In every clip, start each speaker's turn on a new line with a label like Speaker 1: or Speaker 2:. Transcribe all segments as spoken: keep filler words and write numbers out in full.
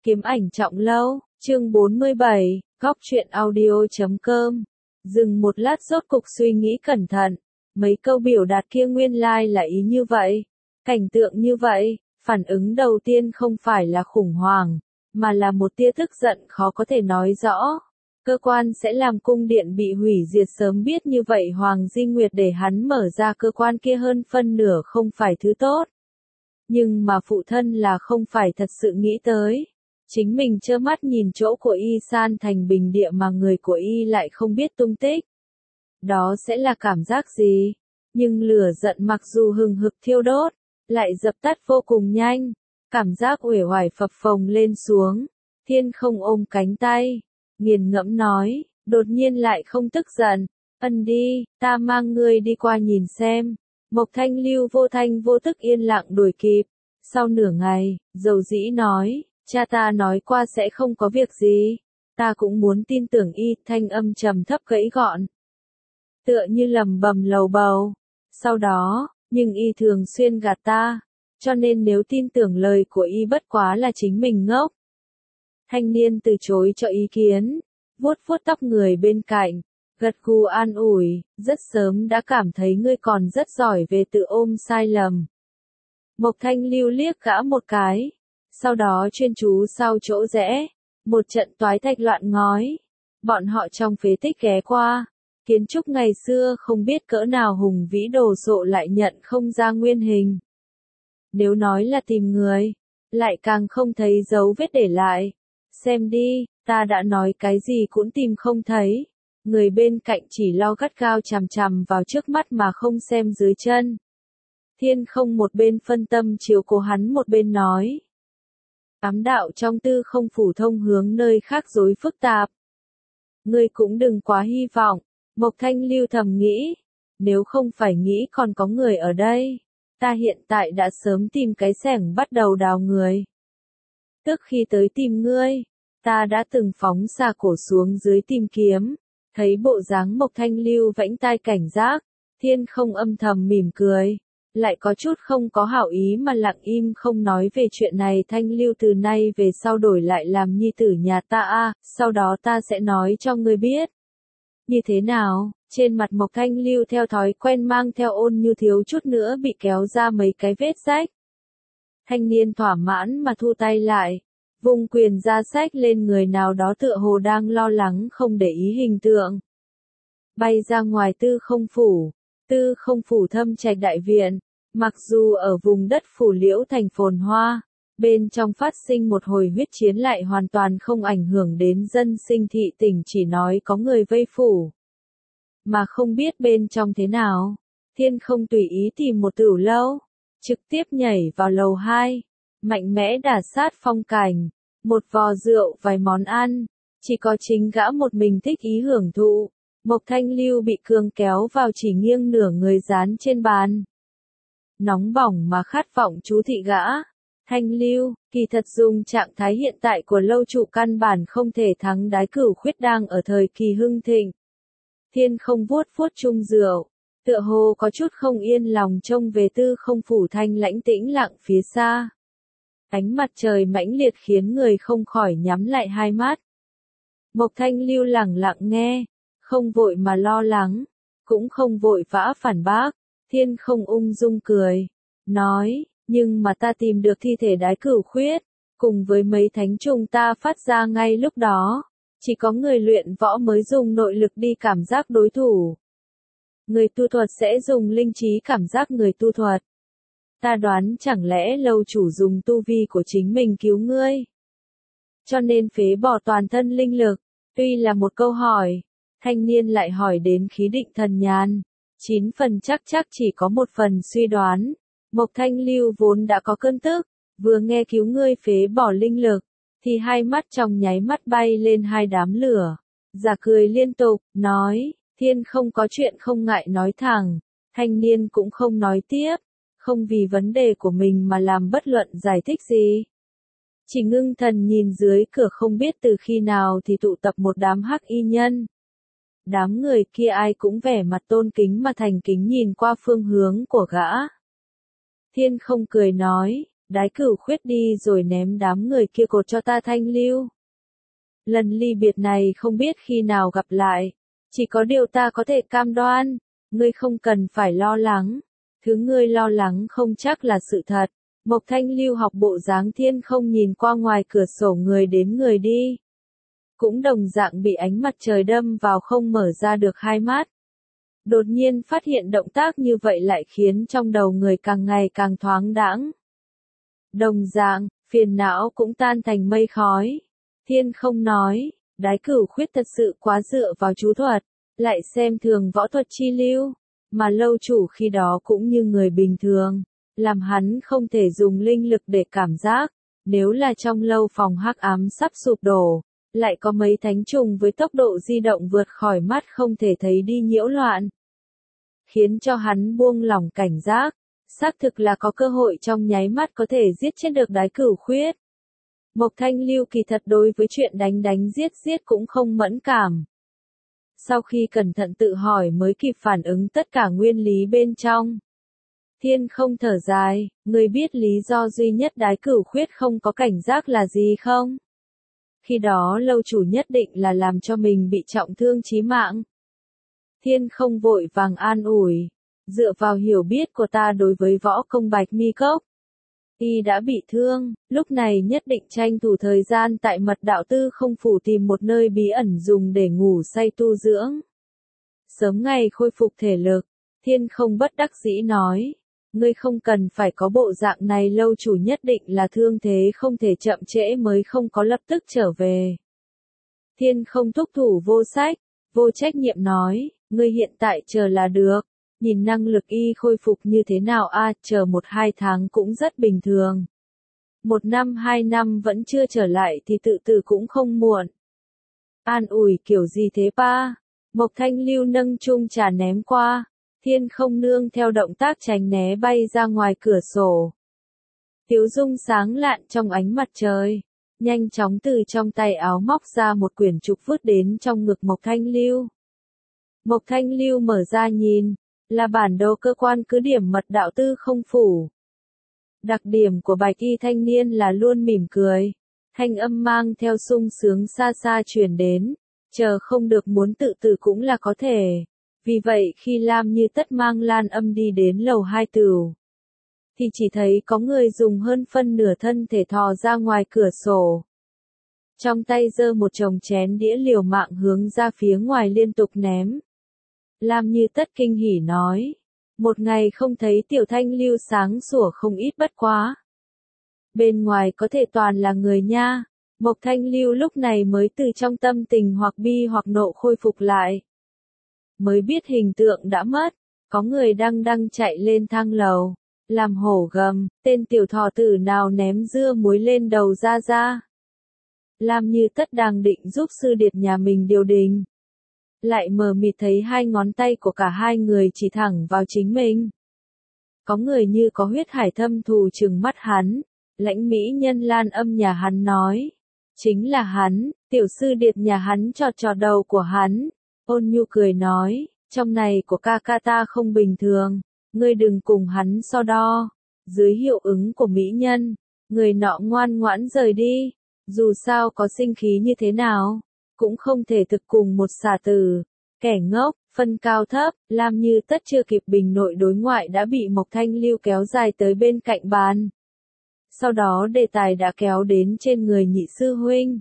Speaker 1: Kiếm ảnh trọng lâu, chương bốn mươi bảy, góc truyện audio chấm com. Dừng một lát rốt cục suy nghĩ cẩn thận, mấy câu biểu đạt kia nguyên lai là ý như vậy. Cảnh tượng như vậy, phản ứng đầu tiên không phải là khủng hoảng, mà là một tia tức giận khó có thể nói rõ. Cơ quan sẽ làm cung điện bị hủy diệt sớm biết như vậy Hoàng Di Nguyệt để hắn mở ra cơ quan kia hơn phân nửa không phải thứ tốt. Nhưng mà phụ thân là không phải thật sự nghĩ tới. Chính mình trơ mắt nhìn chỗ của y san thành bình địa mà người của y lại không biết tung tích. Đó sẽ là cảm giác gì? Nhưng lửa giận mặc dù hừng hực thiêu đốt, lại dập tắt vô cùng nhanh. Cảm giác uể oải phập phồng lên xuống. Thiên không ôm cánh tay, nghiền ngẫm nói, đột nhiên lại không tức giận. Ân đi, ta mang ngươi đi qua nhìn xem. Mộc Thanh Lưu vô thanh vô tức yên lặng đuổi kịp. Sau nửa ngày, dầu dĩ nói, cha ta nói qua sẽ không có việc gì. Ta cũng muốn tin tưởng y, thanh âm trầm thấp gãy gọn. Tựa như lầm bầm lầu bầu. Sau đó, nhưng y thường xuyên gạt ta. Cho nên nếu tin tưởng lời của y bất quá là chính mình ngốc. Thanh niên từ chối cho ý kiến, vuốt vuốt tóc người bên cạnh, gật gù an ủi, rất sớm đã cảm thấy ngươi còn rất giỏi về tự ôm sai lầm. Mộc Thanh Lưu liếc gã một cái, sau đó chuyên chú sau chỗ rẽ, một trận toái thạch loạn ngói. Bọn họ trong phế tích ghé qua, kiến trúc ngày xưa không biết cỡ nào hùng vĩ đồ sộ lại nhận không ra nguyên hình. Nếu nói là tìm người, lại càng không thấy dấu vết để lại. Xem đi, ta đã nói cái gì cũng tìm không thấy. Người bên cạnh chỉ lo gắt gao chằm chằm vào trước mắt mà không xem dưới chân. Thiên không một bên phân tâm chiếu cố hắn một bên nói. Ám đạo trong tư không phủ thông hướng nơi khác rối phức tạp. Ngươi cũng đừng quá hy vọng, Mộc Thanh Lưu thầm nghĩ. Nếu không phải nghĩ còn có người ở đây, ta hiện tại đã sớm tìm cái xẻng bắt đầu đào người. Tức khi tới tìm ngươi, ta đã từng phóng xà cổ xuống dưới tìm kiếm. Thấy bộ dáng Mộc Thanh Lưu vẫy tai cảnh giác, Thiên không âm thầm mỉm cười. Lại có chút không có hảo ý mà lặng im không nói về chuyện này. Thanh Lưu từ nay về sau đổi lại làm nhi tử nhà ta a, sau đó ta sẽ nói cho ngươi biết. Như thế nào? Trên mặt Mộc Thanh Lưu theo thói quen mang theo ôn như thiếu chút nữa bị kéo ra mấy cái vết rách. Thanh niên thỏa mãn mà thu tay lại, vung quyền ra sách lên người nào đó tựa hồ đang lo lắng không để ý hình tượng. Bay ra ngoài tư không phủ. Tư không phủ thâm trạch đại viện, mặc dù ở vùng đất phủ liễu thành phồn hoa, bên trong phát sinh một hồi huyết chiến lại hoàn toàn không ảnh hưởng đến dân sinh thị tỉnh, chỉ nói có người vây phủ. Mà không biết bên trong thế nào, Thiên không tùy ý tìm một tửu lâu, trực tiếp nhảy vào lầu hai, mạnh mẽ đả sát phong cảnh, một vò rượu vài món ăn, chỉ có chính gã một mình thích ý hưởng thụ. Mộc Thanh Lưu bị cương kéo vào chỉ nghiêng nửa người dán trên bàn. Nóng bỏng mà khát vọng chú thị gã. Thanh Lưu, kỳ thật dùng trạng thái hiện tại của lâu trụ căn bản không thể thắng đái cửu khuyết đang ở thời kỳ hưng thịnh. Thiên không vuốt vuốt chung rượu, tựa hồ có chút không yên lòng trông về tư không phủ thanh lãnh tĩnh lặng phía xa. Ánh mặt trời mãnh liệt khiến người không khỏi nhắm lại hai mắt. Mộc Thanh Lưu lẳng lặng nghe. Không vội mà lo lắng, cũng không vội vã phản bác. Thiên không ung dung cười, nói, nhưng mà ta tìm được thi thể đái cửu khuyết, cùng với mấy thánh trùng ta phát ra ngay lúc đó. Chỉ có người luyện võ mới dùng nội lực đi cảm giác đối thủ. Người tu thuật sẽ dùng linh trí cảm giác người tu thuật. Ta đoán chẳng lẽ lâu chủ dùng tu vi của chính mình cứu ngươi. Cho nên phế bỏ toàn thân linh lực, tuy là một câu hỏi. Thanh niên lại hỏi đến khí định thần nhàn. Chín phần chắc chắc chỉ có một phần suy đoán. Mộc Thanh Lưu vốn đã có cơn tức, vừa nghe cứu ngươi phế bỏ linh lực, thì hai mắt trong nháy mắt bay lên hai đám lửa. Giả cười liên tục, nói, Thiên không có chuyện không ngại nói thẳng. Thanh niên cũng không nói tiếp, không vì vấn đề của mình mà làm bất luận giải thích gì. Chỉ ngưng thần nhìn dưới cửa không biết từ khi nào thì tụ tập một đám hắc y nhân. Đám người kia ai cũng vẻ mặt tôn kính mà thành kính nhìn qua phương hướng của gã. Thiên không cười nói, Đái Cửu Khuyết đi rồi ném đám người kia cột cho ta thanh lưu. Lần ly biệt này không biết khi nào gặp lại, chỉ có điều ta có thể cam đoan, ngươi không cần phải lo lắng, thứ ngươi lo lắng không chắc là sự thật. Mộc Thanh Lưu học bộ dáng Thiên Không nhìn qua ngoài cửa sổ người đến người đi. Cũng đồng dạng bị ánh mặt trời đâm vào không mở ra được hai mắt. Đột nhiên phát hiện động tác như vậy lại khiến trong đầu người càng ngày càng thoáng đãng. Đồng dạng, phiền não cũng tan thành mây khói. Thiên Không nói, Đái Cửu Khuyết thật sự quá dựa vào chú thuật, lại xem thường võ thuật chi lưu, mà lâu chủ khi đó cũng như người bình thường, làm hắn không thể dùng linh lực để cảm giác, nếu là trong lâu phòng hắc ám sắp sụp đổ, lại có mấy thánh trùng với tốc độ di động vượt khỏi mắt không thể thấy đi nhiễu loạn, khiến cho hắn buông lỏng cảnh giác, xác thực là có cơ hội trong nháy mắt có thể giết chết được Đái Cửu Khuyết. Mộc Thanh Lưu kỳ thật đối với chuyện đánh đánh giết giết cũng không mẫn cảm. Sau khi cẩn thận tự hỏi mới kịp phản ứng tất cả nguyên lý bên trong. Thiên Không thở dài, ngươi biết lý do duy nhất Đái Cửu Khuyết không có cảnh giác là gì không? Khi đó lâu chủ nhất định là làm cho mình bị trọng thương chí mạng. Thiên Không vội vàng an ủi, dựa vào hiểu biết của ta đối với võ công Bạch Mi Cốc. Y đã bị thương, lúc này nhất định tranh thủ thời gian tại Mật Đạo Tư Không phủ tìm một nơi bí ẩn dùng để ngủ say tu dưỡng. Sớm ngày khôi phục thể lực, Thiên Không bất đắc dĩ nói, ngươi không cần phải có bộ dạng này, lâu chủ nhất định là thương thế không thể chậm trễ mới không có lập tức trở về. Thiên Không thúc thủ vô sách, vô trách nhiệm nói, ngươi hiện tại chờ là được. Nhìn năng lực y khôi phục như thế nào a, à, chờ một hai tháng cũng rất bình thường. Một năm hai năm vẫn chưa trở lại thì tự tử cũng không muộn. An ủi kiểu gì thế pa? Mộc Thanh Lưu nâng chung trà ném qua, Thiên Không nương theo động tác tránh né bay ra ngoài cửa sổ. Tiếu dung sáng lạn trong ánh mặt trời, nhanh chóng từ trong tay áo móc ra một quyển trục vứt đến trong ngực Mộc Thanh Lưu. Mộc Thanh Lưu mở ra nhìn, là bản đồ cơ quan cứ điểm Mật Đạo Tư Không phủ. Đặc điểm của bạch y thanh niên là luôn mỉm cười, thanh âm mang theo sung sướng xa xa truyền đến, chờ không được muốn tự tử cũng là có thể. Vì vậy khi Lam Như Tất mang Lan Âm đi đến lầu hai tửu, thì chỉ thấy có người dùng hơn phân nửa thân thể thò ra ngoài cửa sổ. Trong tay giơ một chồng chén đĩa liều mạng hướng ra phía ngoài liên tục ném. Lam Như Tất kinh hỉ nói, một ngày không thấy Tiểu Thanh Lưu sáng sủa không ít bất quá. Bên ngoài có thể toàn là người nha. Mộc Thanh Lưu lúc này mới từ trong tâm tình hoặc bi hoặc nộ khôi phục lại. Mới biết hình tượng đã mất, có người đang đang chạy lên thang lầu, làm hổ gầm, tên tiểu thỏ tử nào ném dưa muối lên đầu ra ra. Lam Như Tất đang định giúp sư điệt nhà mình điều đình, lại mờ mịt thấy hai ngón tay của cả hai người chỉ thẳng vào chính mình. Có người như có huyết hải thâm thù trừng mắt hắn, lãnh mỹ nhân Lan Âm nhà hắn nói, chính là hắn, tiểu sư điệt nhà hắn chọt chọt đầu của hắn, ôn nhu cười nói, trong này của ca ca ta không bình thường, ngươi đừng cùng hắn so đo. Dưới hiệu ứng của mỹ nhân, người nọ ngoan ngoãn rời đi, dù sao có sinh khí như thế nào, cũng không thể thực cùng một xà tử. Kẻ ngốc, phân cao thấp, Lam Như Tất chưa kịp bình nội đối ngoại đã bị Mộc Thanh Lưu kéo dài tới bên cạnh bàn. Sau đó đề tài đã kéo đến trên người nhị sư huynh.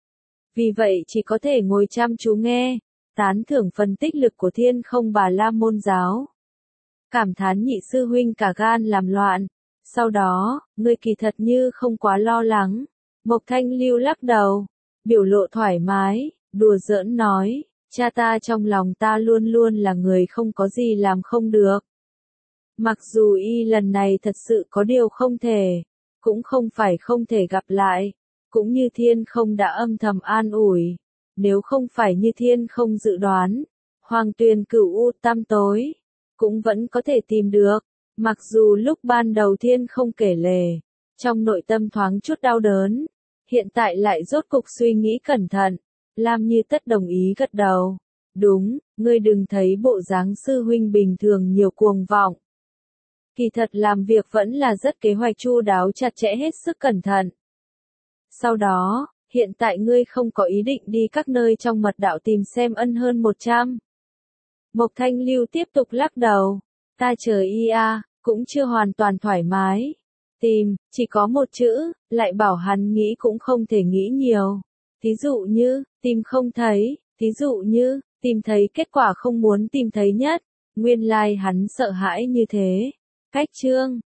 Speaker 1: Vì vậy chỉ có thể ngồi chăm chú nghe, tán thưởng phân tích lực của Thiên Không Bà La Môn giáo. Cảm thán nhị sư huynh cả gan làm loạn. Sau đó, ngươi kỳ thật như không quá lo lắng. Mộc Thanh Lưu lắc đầu, biểu lộ thoải mái, đùa giỡn nói, cha ta trong lòng ta luôn luôn là người không có gì làm không được. Mặc dù y lần này thật sự có điều không thể, cũng không phải không thể gặp lại, cũng như Thiên Không đã âm thầm an ủi, nếu không phải như Thiên Không dự đoán, Hoàng Tuyền Cửu U tăm tối, cũng vẫn có thể tìm được, mặc dù lúc ban đầu Thiên Không kể lể, trong nội tâm thoáng chút đau đớn, hiện tại lại rốt cục suy nghĩ cẩn thận, Lam Như Tất đồng ý gật đầu, đúng, ngươi đừng thấy bộ dáng sư huynh bình thường nhiều cuồng vọng. Kỳ thật làm việc vẫn là rất kế hoạch chu đáo chặt chẽ hết sức cẩn thận. Sau đó, hiện tại ngươi không có ý định đi các nơi trong mật đạo tìm xem ân hơn một trăm. Mộc Thanh Lưu tiếp tục lắc đầu. Ta chờ y a, cũng chưa hoàn toàn thoải mái. Tìm, chỉ có một chữ, lại bảo hắn nghĩ cũng không thể nghĩ nhiều. Thí dụ như, tìm không thấy, thí dụ như, tìm thấy kết quả không muốn tìm thấy nhất. Nguyên lai like hắn sợ hãi như thế. Cách chương